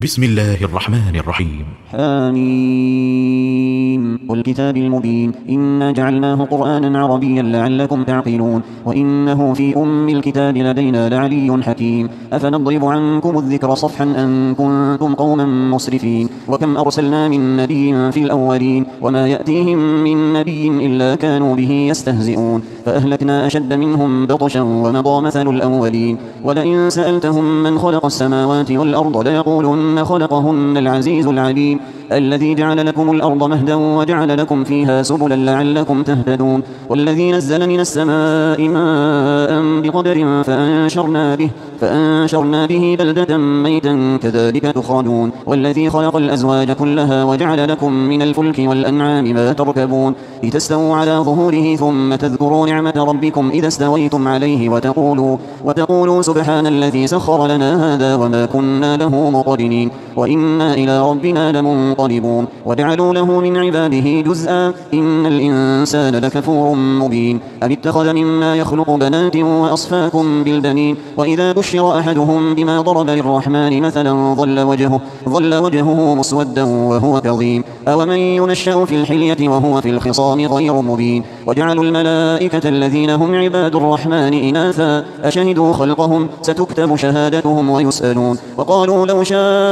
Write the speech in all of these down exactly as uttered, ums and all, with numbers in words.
بسم الله الرحمن الرحيم. حميم والكتاب المبين إنا جعلناه قرآنا عربيا لعلكم تعقلون وإنه في أم الكتاب لدينا لعلي حكيم أفنضرب عنكم الذكر صفحا أن كنتم قوما مسرفين وكم أرسلنا من نبي في الأولين وما يأتيهم من نبي إلا كانوا به يستهزئون فأهلكنا أشد منهم بطشا ومضى مثل الأولين ولئن سألتهم من خلق السماوات والأرض ليقولن خلقهن العزيز العليم الذي جعل لكم الأرض مهدا وجعل لكم فيها سبلا لعلكم تهتدون والذي نزل من السماء ماء بقدر فأنشرنا به فأنشرنا به بلدة ميتا كذلك تخرجون والذي خلق الأزواج كلها وجعل لكم من الفلك والأنعام ما تركبون لتستووا على ظهوره ثم تذكروا نعمة ربكم إذا استويتم عليه وتقولوا, وتقولوا سبحان الذي سخر لنا هذا وما كنا له مقرنين وإنا إلى ربنا لمنقلبون وجعلوا له من عباده جزءا إن الإنسان لكفور مبين أم اتخذ مما يخلق بنات وأصفاكم بالبنين وإذا بشر أحدهم بما ضرب للرحمن مثلا ظل وجهه, ظل وجهه مسودا وهو كظيم أومن ينشأ في الحلية وهو في الخصام غير مبين وجعلوا الملائكة الذين هم عباد الرحمن إناثا أشهدوا خلقهم ستكتب شهادتهم ويسألون وقالوا لو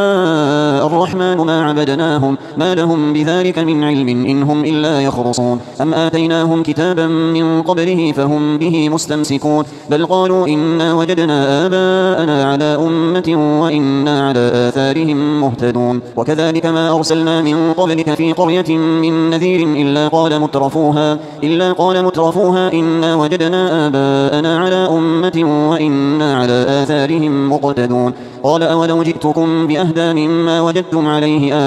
شاء الرحمن ما عبدناهم ما لهم بذلك من علم إن هم إلا يخرصون أم آتيناهم كتابا من قبله فهم به مستمسكون بل قالوا إنا وجدنا آباءنا على أمة وإنا على آثارهم مهتدون وكذلك ما أرسلنا من قبلك في قرية من نذير إلا قال مترفوها إلا قال مترفوها إنا وجدنا آباءنا على أمة وإنا على آثارهم مقتدون قال أولو جئتكم بأهدى مما وجدتم عليه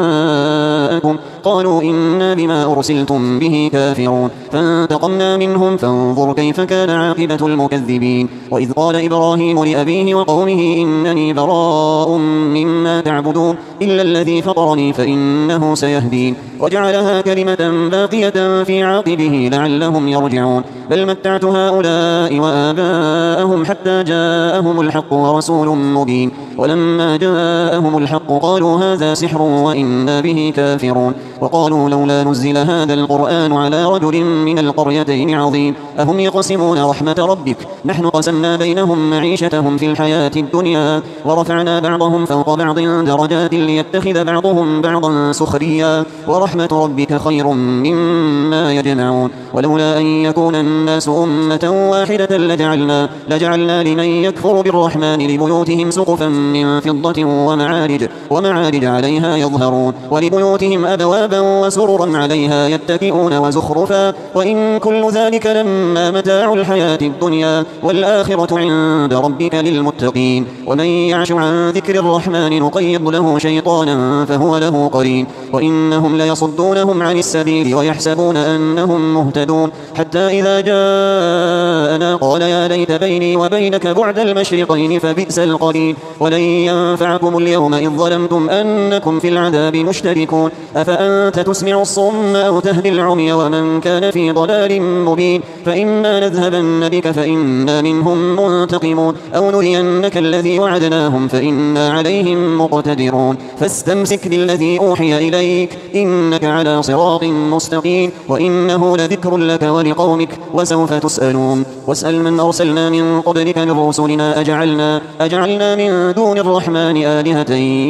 آباءكم قالوا إنا بما أرسلتم به كافرون فانتقمنا منهم فانظر كيف كان عاقبة المكذبين وإذ قال إبراهيم لأبيه وقومه إنني براء مما تعبدون إلا الذي فطرني فإنه سيهدين وجعلها كلمة باقية في عاقبه لعلهم يرجعون بل متعت هؤلاء وآباءهم حتى جاءهم الحق ورسول مبين ولما جاءهم الحق قالوا هذا سحر وإنا به كافرون وقالوا لولا نزل هذا القرآن على رجل من القريتين عظيم أهم يقسمون رحمة ربك نحن قسمنا بينهم معيشتهم في الحياة الدنيا ورفعنا بعضهم فوق بعض درجات ليتخذ بعضهم بعضا سخريا ورحمة ربك خير مما يجمعون ولولا أن يكون الناس أمة واحدة لجعلنا, لجعلنا لمن يكفر بالرحمن لبيوتهم سقفا من فضة ومعارج, ومعارج عليها يظهرون ولبيوتهم أبوابا وسررا عليها يتكئون وزخرفا وإن كل ذلك لما متاع الحياة الدنيا والآخرة عند ربك للمتقين ومن يعش عن ذكر الرحمن نقيض له شيطانا فهو له قرين وإنهم ليصدونهم عن السبيل ويحسبون أنهم مهتدون حتى إذا جاءنا قال يا ليت بيني وبينك بعد المشرقين فبئس القرين ولن ينفعكم اليوم إذ ظلمتم أنكم في العذاب مشتركون أفأنت تسمع الصم أو تهدي العمي ومن كان في ضلال مبين فإما نذهبن بك فإنا منهم منتقمون أو نرينك الذي وعدناهم فإنا عليهم مقتدرون فاستمسك بالذي أوحي إليك إنك على صراط مستقيم وإنه لذكر لك ولقومك وسوف تسألون واسأل من أرسلنا من قبلك من رسلنا أجعلنا, أجعلنا من دون الرحمن آلهة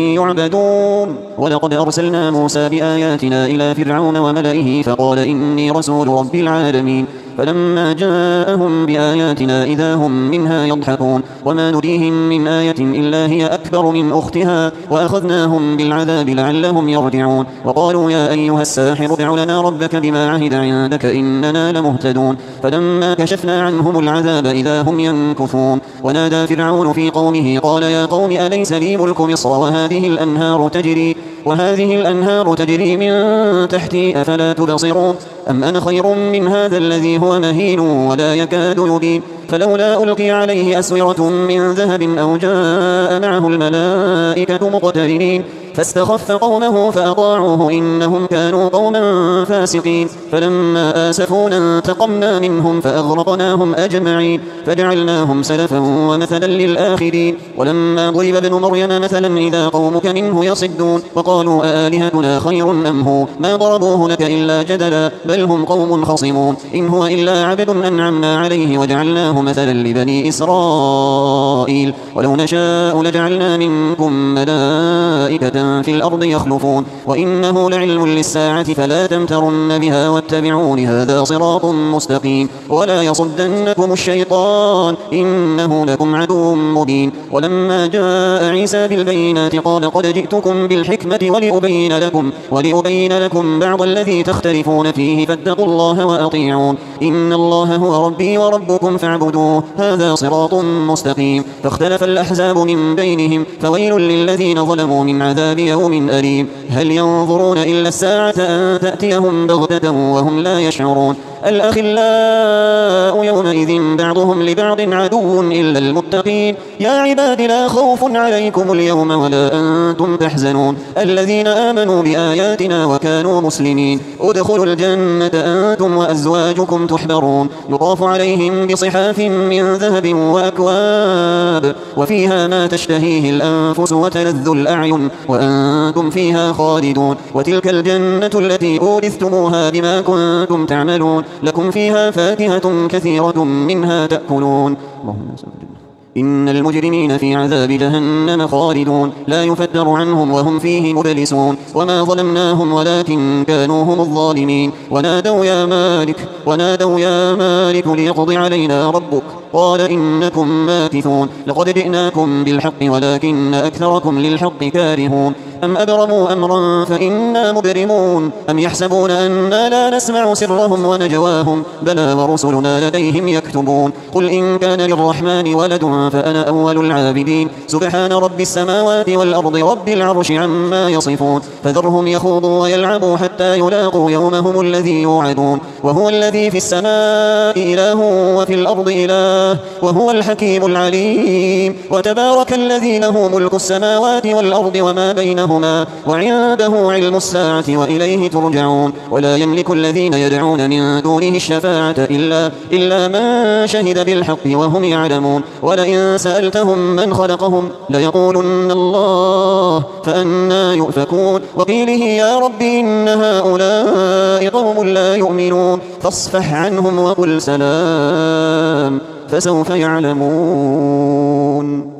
يعبدون ولقد أرسلنا موسى بآياتنا إلى فرعون وملئه فقال إني رسول رب العالمين فلما جاءهم بآياتنا إذا هم منها يضحكون وما نريهم من آية إلا هي أكبر من أختها وأخذناهم بالعذاب لعلهم يرجعون وقالوا يا أيها الساحر ادع لنا ربك بما عهد عندك إننا لمهتدون فلما كشفنا عنهم العذاب إذا هم ينكثون ونادى فرعون في قومه قال يا قوم أليس لي ملك مصر وهذه الأنهار تجري وهذه الأنهار تجري من تحتي أفلا تبصرون أم أنا خير من هذا الذي هو مهين ولا يكاد يبين فلولا ألقي عليه أسورة من ذهب أو جاء معه الملائكة مقترنين فاستخف قومه فأطاعوه إنهم كانوا قوما فاسقين فلما آسفونا انتقمنا منهم فأغرقناهم أجمعين فجعلناهم سلفا ومثلا للآخرين ولما ضرب ابن مريم مثلا إذا قومك منه يصدون وقالوا أآلهتنا خير أم هو ما ضربوه لك إلا جدلا بل هم قوم خصمون إن هو إلا عبد أنعمنا عليه وجعلناه مثلا لبني إسرائيل ولو نشاء لجعلنا منكم ملائكة في الأرض يخلفون وإنه لعلم للساعة فلا تمترن بها واتبعون هذا صراط مستقيم ولا يصدنكم الشيطان إنه لكم عدو مبين ولما جاء عيسى بالبينات قال قد جئتكم بالحكمة ولأبين لكم, ولأبين لكم بعض الذي تختلفون فيه فاتقوا الله وأطيعون إن الله هو ربي وربكم فاعبدوه هذا صراط مستقيم فاختلف الأحزاب من بينهم فويل للذين ظلموا من عذاب يوم أليم هل ينظرون إلا الساعة أن تأتيهم بغتة وهم لا يشعرون الأخلاء يومئذ بعضهم لبعض عدو إلا المتقين يا عباد لا خوف عليكم اليوم ولا أنتم تحزنون الذين آمنوا بآياتنا وكانوا مسلمين ادخلوا الجنة أنتم وأزواجكم تحبرون يطاف عليهم بصحاف من ذهب وأكواب وفيها ما تشتهيه الأنفس وتلذ الأعين وأنتم فيها خالدون وتلك الجنة التي أورثتموها بما كنتم تعملون لكم فيها فاكهة كثيرة منها تأكلون إن المجرمين في عذاب جهنم خالدون لا يفتر عنهم وهم فيه مبلسون وما ظلمناهم ولكن كانوا هم الظالمين ونادوا يا مالك ونادوا يا مالك ليقض علينا ربك قال إنكم ماكثون لقد جئناكم بالحق ولكن أكثركم للحق كارهون أم أبرموا أمرا فإنا مبرمون أم يحسبون أنا لا نسمع سرهم ونجواهم بلى ورسلنا لديهم يكتبون قل إن كان للرحمن ولد فأنا أول العابدين سبحان رب السماوات والأرض رب العرش عما يصفون فذرهم يخوضوا ويلعبوا حتى يلاقوا يومهم الذي يوعدون وهو الذي في السماء إله وفي الأرض إله وهو الحكيم العليم وتبارك الذي له ملك السماوات والأرض وما بينهما وعنده علم الساعة وإليه ترجعون ولا يملك الذين يدعون من دونه الشفاعة إلا, إلا من شهد بالحق وهم يعلمون ولئن سألتهم من خلقهم ليقولن الله فأنا يؤفكون وقيله يا رب إن هؤلاء قوم لا يؤمنون فاصفح عنهم وقل سلام فسوف يعلمون